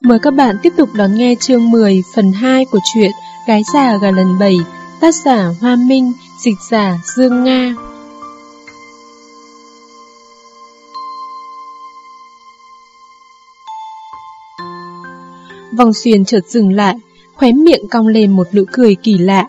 Mời các bạn tiếp tục đón nghe chương 10 phần 2 của truyện Gái già gà lần 7, tác giả Hoa Minh, dịch giả Dương Nga. Vong Xuyên chợt dừng lại, khóe miệng cong lên một nụ cười kỳ lạ.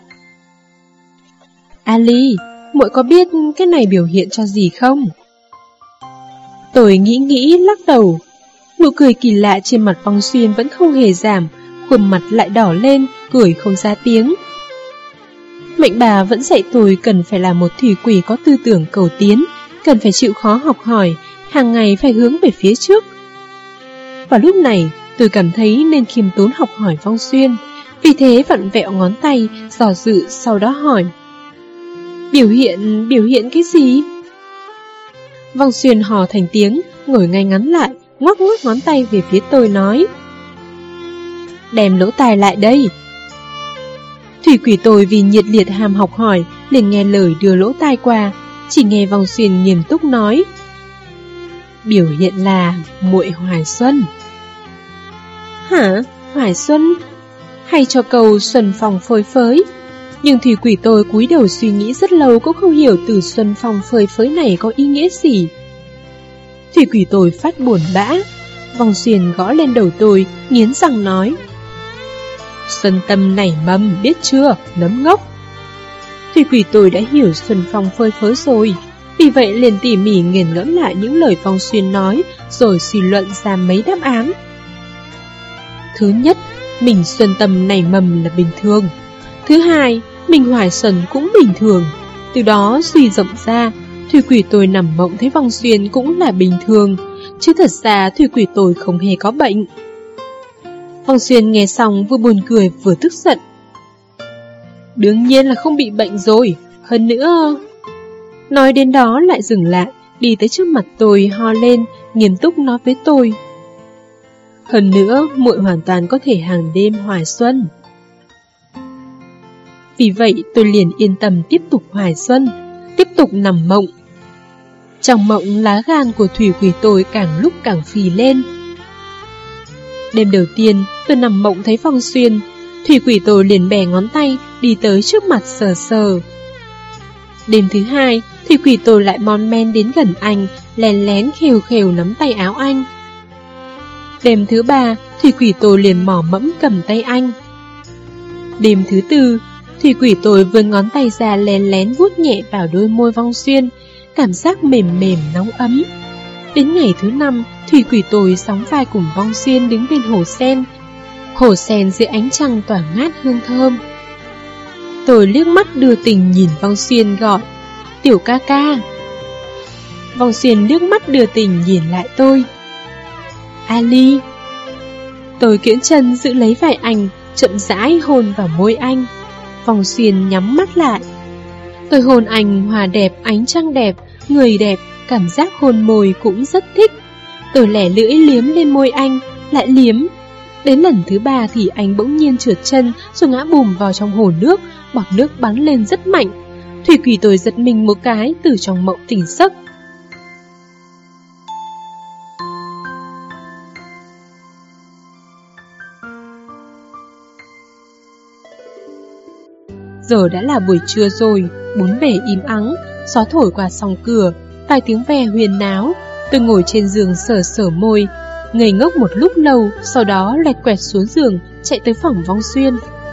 Ali, muội có biết cái này biểu hiện cho gì không? Tôi nghĩ lắc đầu. Nụ cười kỳ lạ trên mặt Vong Xuyên vẫn không hề giảm, khuôn mặt lại đỏ lên, cười không ra tiếng. Mệnh bà vẫn dạy tôi cần phải là một thủy quỷ có tư tưởng cầu tiến, cần phải chịu khó học hỏi, hàng ngày phải hướng về phía trước. Vào lúc này, tôi cảm thấy nên khiêm tốn học hỏi Vong Xuyên, vì thế vặn vẹo ngón tay, dò dự sau đó hỏi. Biểu hiện cái gì? Vong Xuyên hò thành tiếng, ngồi ngay ngắn lại, ngoắc ngón tay về phía tôi nói. Đem lỗ tai lại đây. Thủy quỷ tôi vì nhiệt liệt ham học hỏi, liền nghe lời đưa lỗ tai qua, chỉ nghe Vong Xuyên nghiêm túc nói. Biểu hiện là muội hoài xuân. Hả? Hoài xuân? Hay cho câu xuân phong phơi phới? Nhưng thủy quỷ tôi cúi đầu suy nghĩ rất lâu cũng không hiểu từ xuân phong phơi phới này có ý nghĩa gì. Thủy quỷ tôi phát buồn bã. Vong Xuyên gõ lên đầu tôi, nghiến răng nói. Xuân tâm nảy mầm, biết chưa, nấm ngốc. Thủy quỷ tôi đã hiểu xuân phong phơi phới rồi, vì vậy liền tỉ mỉ nghiền ngẫm lại những lời Vong Xuyên nói, rồi suy luận ra mấy đáp án. Thứ nhất, mình xuân tâm nảy mầm là bình thường. Thứ hai, mình hoài xuân cũng bình thường. Từ đó suy rộng ra, thủy quỷ tôi nằm mộng thấy Vong Xuyên cũng là bình thường, chứ thật ra thủy quỷ tôi không hề có bệnh. Vong Xuyên nghe xong vừa buồn cười vừa tức giận. Đương nhiên là không bị bệnh rồi, hơn nữa... Nói đến đó lại dừng lại, đi tới trước mặt tôi ho lên, nghiêm túc nói với tôi. Hơn nữa, muội hoàn toàn có thể hàng đêm hoài xuân. Vì vậy tôi liền yên tâm tiếp tục hoài xuân, tiếp tục nằm mộng. Trong mộng lá gan của thủy quỷ tôi càng lúc càng phì lên. Đêm đầu tiên tôi nằm mộng thấy Vong Xuyên, thủy quỷ tôi liền bẻ ngón tay đi tới trước mặt sờ sờ. Đêm thứ hai, thủy quỷ tôi lại mon men đến gần anh, lén lén khều khều nắm tay áo anh. Đêm thứ ba, thủy quỷ tôi liền mỏ mẫm cầm tay anh. Đêm thứ tư, thủy quỷ tôi vươn ngón tay ra lén lén vuốt nhẹ vào đôi môi Vong Xuyên, cảm giác mềm mềm nóng ấm. Đến ngày thứ năm, thủy quỷ tôi sóng vai cùng Vong Xuyên đứng bên hồ sen dưới ánh trăng tỏa ngát hương thơm. Tôi liếc mắt đưa tình nhìn Vong Xuyên gọi, tiểu ca ca. Vong Xuyên liếc mắt đưa tình nhìn lại tôi, Ali. Tôi kiễng chân giữ lấy vai anh, chậm rãi hôn vào môi anh. Vong Xuyên nhắm mắt lại. Tôi hôn anh hòa đẹp, ánh trăng đẹp, người đẹp, cảm giác hôn môi cũng rất thích. Tôi lẻ lưỡi liếm lên môi anh, lại liếm. Đến lần thứ ba thì anh bỗng nhiên trượt chân rồi ngã bùm vào trong hồ nước, bọt nước bắn lên rất mạnh. Thủy quỷ tôi giật mình một cái, từ trong mộng tỉnh giấc. Giờ đã là buổi trưa rồi, bốn bề im ắng, gió thổi qua song cửa, vài tiếng ve huyền náo. Tôi ngồi trên giường sờ sờ môi, ngây ngốc một lúc lâu, sau đó lẹt quẹt xuống giường, chạy tới phòng Vong Xuyên.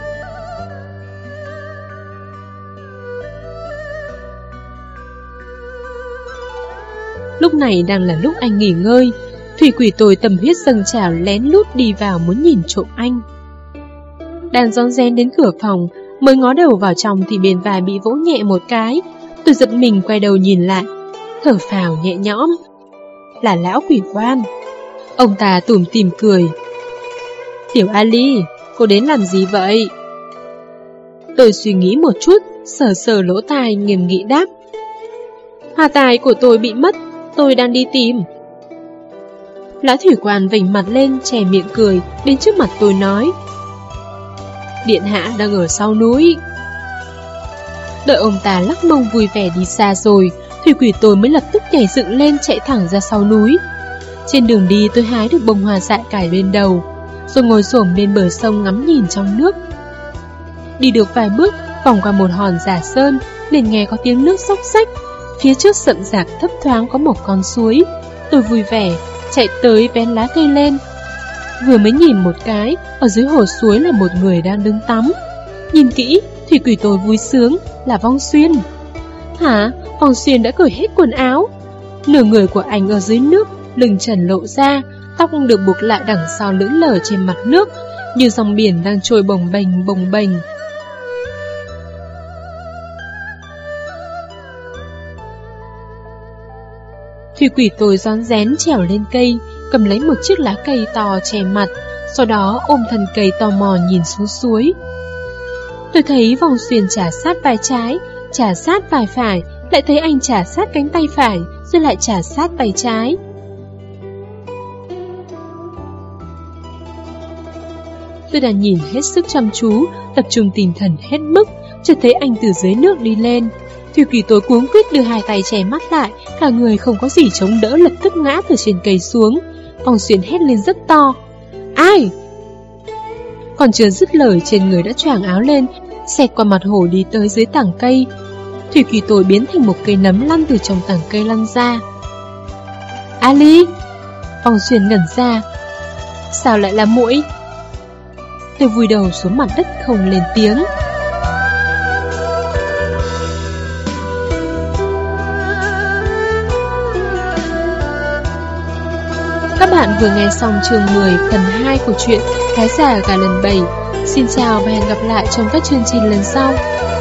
Lúc này đang là lúc anh nghỉ ngơi, thủy quỷ tôi tâm huyết dâng trào lén lút đi vào muốn nhìn trộm anh. Đang rón rén đến cửa phòng, mới ngó đầu vào trong thì bên vai bị vỗ nhẹ một cái. Tôi giật mình quay đầu nhìn lại, thở phào nhẹ nhõm. Là lão quỷ quan. Ông ta tủm tỉm cười. Tiểu Ali, cô đến làm gì vậy? Tôi suy nghĩ một chút, sờ sờ lỗ tai nghiêm nghị đáp. Hoa tai của tôi bị mất, tôi đang đi tìm. Lão thủy quan vểnh mặt lên, chè miệng cười, đến trước mặt tôi nói. Điện hạ đang ở sau núi. Đợi ông ta lắc mông vui vẻ đi xa rồi, thủy quỷ tôi mới lập tức nhảy dựng lên chạy thẳng ra sau núi. Trên đường đi tôi hái được bông hoa dại cải bên đầu, rồi ngồi xổm bên bờ sông ngắm nhìn trong nước. Đi được vài bước, vòng qua một hòn giả sơn, liền nghe có tiếng nước xóc xách. Phía trước rậm rạp thấp thoáng có một con suối. Tôi vui vẻ, chạy tới vén lá cây lên. Vừa mới nhìn một cái, ở dưới hồ suối là một người đang đứng tắm. Nhìn kỹ, Thủy Quỷ tôi vui sướng, là Vong Xuyên. Hả? Vong Xuyên đã cởi hết quần áo. Nửa người của anh ở dưới nước, lưng trần lộ ra, tóc được buộc lại đằng sau lững lờ trên mặt nước, như dòng biển đang trôi bồng bềnh bồng bềnh. Thủy Quỷ tôi rón rén trèo lên cây, cầm lấy một chiếc lá cây to che mặt, sau đó ôm thân cây tò mò nhìn xuống suối. Tôi thấy Vong Xuyên chà sát vai trái, chà sát vai phải, lại thấy anh chà sát cánh tay phải, rồi lại chà sát tay trái. Tôi đã nhìn hết sức chăm chú, tập trung tinh thần hết mức, chợt thấy anh từ dưới nước đi lên. Thủy Quỷ tôi cuống quýt đưa hai tay che mắt lại, cả người không có gì chống đỡ, lập tức ngã từ trên cây xuống. Vong Xuyên hét lên rất to: Ai? Còn chưa dứt lời, trên người đã choàng áo lên, xẹt qua mặt hồ đi tới dưới tảng cây. Thủy Quỷ tôi biến thành một cây nấm lăn từ trong tảng cây lăn ra. Ali! Vong Xuyên ngẩn ra. Sao lại là muỗi? Tôi vùi đầu xuống mặt đất không lên tiếng. Các bạn vừa nghe xong chương 10 phần 2 của truyện Cái Già Gà Lần 7. Xin chào và hẹn gặp lại trong các chương trình lần sau.